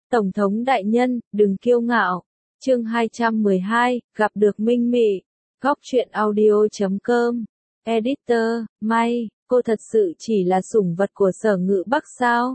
Tổng thống đại nhân, đừng kiêu ngạo. Chương 212, gặp được Minh Mị. Góc truyện audio.com. Editor, May, cô thật sự chỉ là sủng vật của Sở Ngự Bắc sao?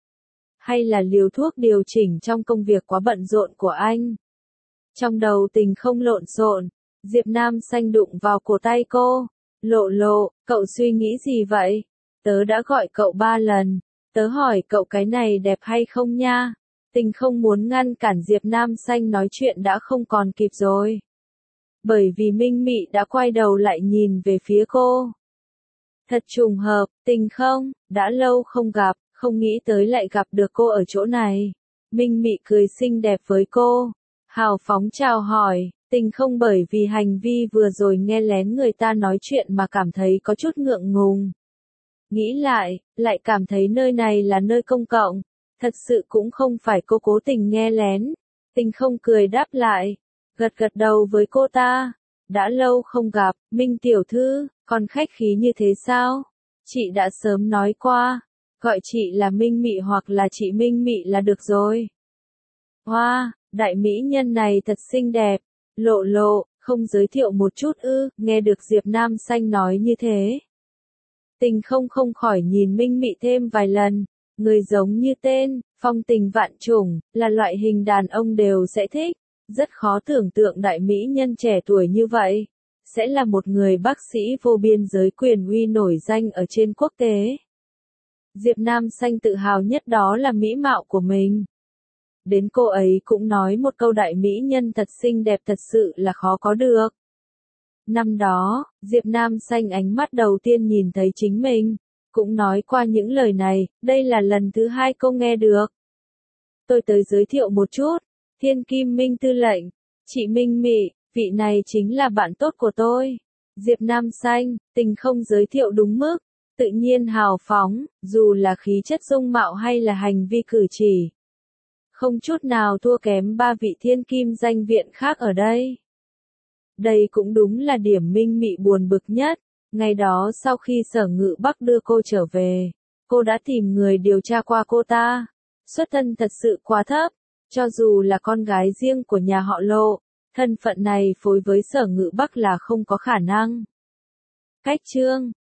Hay là liều thuốc điều chỉnh trong công việc quá bận rộn của anh? Trong đầu Tình không lộn xộn, Diệp Nam Xanh đụng vào cổ tay cô. Lộ lộ, cậu suy nghĩ gì vậy? Tớ đã gọi cậu 3 lần. Tớ hỏi cậu cái này đẹp hay không nha? Tình không muốn ngăn cản Diệp Nam Xanh nói chuyện đã không còn kịp rồi. Bởi vì Minh Mị đã quay đầu lại nhìn về phía cô. Thật trùng hợp, Tình không, đã lâu không gặp, không nghĩ tới lại gặp được cô ở chỗ này. Minh Mị cười xinh đẹp với cô. Hào phóng chào hỏi, Tình không bởi vì hành vi vừa rồi nghe lén người ta nói chuyện mà cảm thấy có chút ngượng ngùng. Nghĩ lại cảm thấy nơi này là nơi công cộng. Thật sự cũng không phải cô cố tình nghe lén. Tình không cười đáp lại. Gật đầu với cô ta. Đã lâu không gặp, Minh tiểu thư, còn khách khí như thế sao? Chị đã sớm nói qua. Gọi chị là Minh Mị hoặc là chị Minh Mị là được rồi. Hoa, đại mỹ nhân này thật xinh đẹp. Lộ lộ, không giới thiệu một chút ư? Nghe được Diệp Nam Xanh nói như thế. Tình không khỏi nhìn Minh Mị thêm vài lần. Người giống như tên, phong tình vạn trùng, là loại hình đàn ông đều sẽ thích. Rất khó tưởng tượng đại mỹ nhân trẻ tuổi như vậy. Sẽ là một người bác sĩ vô biên giới quyền uy nổi danh ở trên quốc tế. Diệp Nam Xanh tự hào nhất đó là mỹ mạo của mình. Đến cô ấy cũng nói một câu đại mỹ nhân thật xinh đẹp thật sự là khó có được. Năm đó, Diệp Nam Xanh ánh mắt đầu tiên nhìn thấy chính mình. Cũng nói qua những lời này, đây là lần thứ 2 cô nghe được. Tôi tới giới thiệu một chút, Thiên Kim Minh Tư lệnh, chị Minh Mị, vị này chính là bạn tốt của tôi. Diệp Nam Xanh, Tình không giới thiệu đúng mức, tự nhiên hào phóng, dù là khí chất dung mạo hay là hành vi cử chỉ. Không chút nào thua kém 3 vị thiên kim danh viện khác ở đây. Đây cũng đúng là điểm Minh Mị buồn bực nhất. Ngày đó sau khi Sở Ngự Bắc đưa cô trở về, cô đã tìm người điều tra qua cô ta. Xuất thân thật sự quá thấp, cho dù là con gái riêng của nhà họ Lộ, thân phận này phối với Sở Ngự Bắc là không có khả năng. Cách chương,